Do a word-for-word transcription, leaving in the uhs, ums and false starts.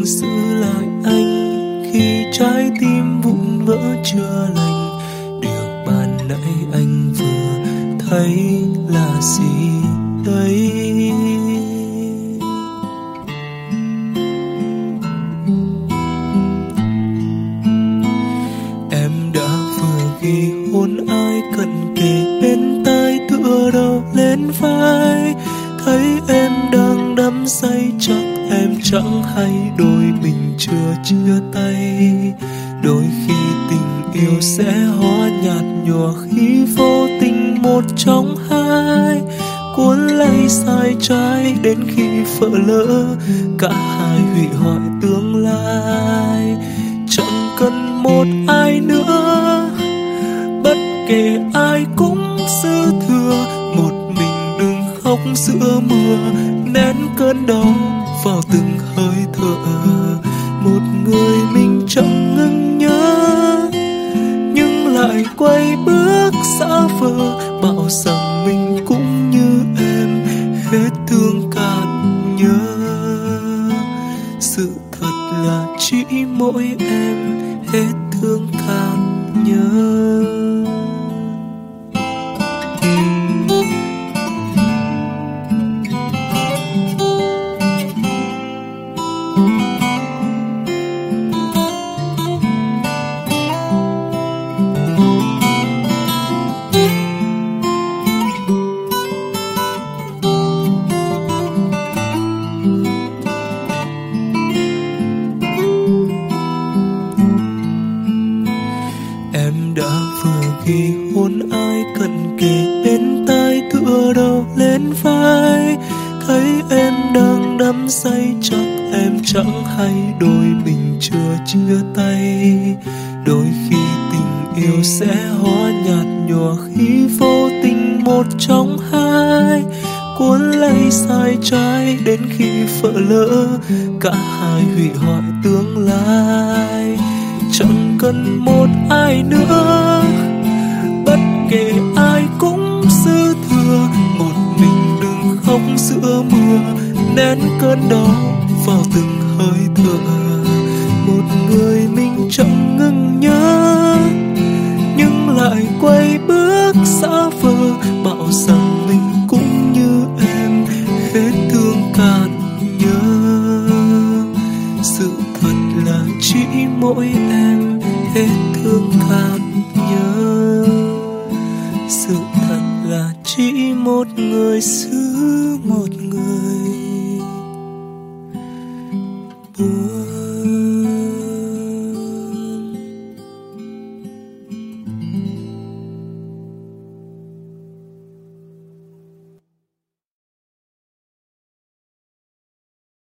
giữ lại anh khi trái tim vụn vỡ chưa lành. Điều ban nãy anh vừa thấy là gì đây? Em đã vừa ghi hôn ai cận kề bên tai, tựa đầu lên vai. Thấy em đang đắm say chắc em chẳng hay đôi mình chưa chia tay. Đôi khi tình yêu sẽ hóa nhạt nhòa khi vô tình một trong hai cuốn lấy sai trái, đến khi vỡ lỡ cả hai hủy hoại tương lai. Chẳng cần một ai nữa, bất kể ai cũng dư thừa. Một mình đừng khóc giữa mưa, nén cơn đau vào từng hơi thở. Một người mình chẳng ngừng nhớ, nhưng lại quay bước xa vời, bảo rằng mình cũng như em, hết thương cạn nhớ. Sự thật là chỉ mỗi em hết thương cạn nhớ. Em đã vừa ghi hôn ai cận kề bên tai, tựa đầu lên vai. Thấy em đang đắm say chắc em chẳng hay đôi mình chưa chia tay. Đôi khi tình yêu sẽ hóa nhạt nhòa khi vô tình một trong hai cuốn lấy sai trái, đến khi vỡ lỡ cả hai hủy hoại tương lai. Chẳng cần một ai nữa, bất kể ai cũng dư thừa. Một mình đừng khóc giữa mưa, nén cơn đau vào từng hơi thở. Một người mình chẳng ngừng nhớ, nhưng lại quay bước xa vời, bảo rằng